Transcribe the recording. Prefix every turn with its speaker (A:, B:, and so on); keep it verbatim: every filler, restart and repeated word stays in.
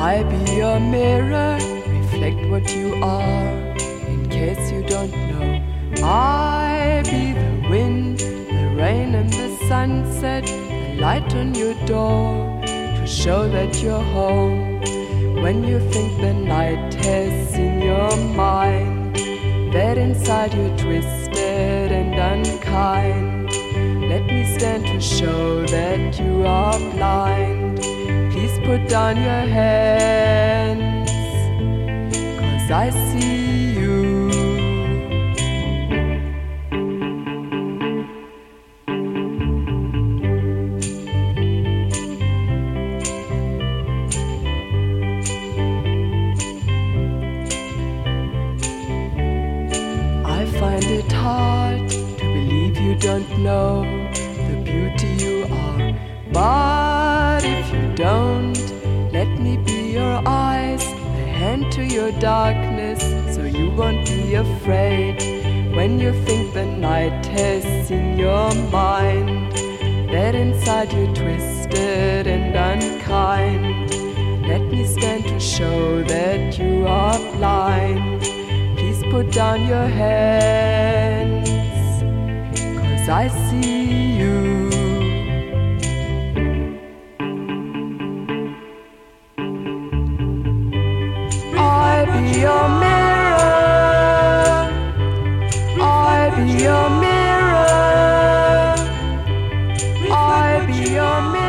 A: I be your mirror, reflect what you are, in case you don't know. I be the wind, the rain and the sunset, the light on your door, to show that you're home. When you think the night has seen your mind, that inside you're twisted and unkind, let me stand to show that you are blind. Please put down your hands, 'cause I see you. I find it hard to believe you don't know the beauty you are, but if you don't, let me be your eyes, a hand to your darkness, so you won't be afraid. When you think the night has seen your mind, that inside you're twisted and unkind, let me stand to show that you are blind. Please put down your hands, 'cause I see you. I be your mirror, I be your mirror, I be your mirror.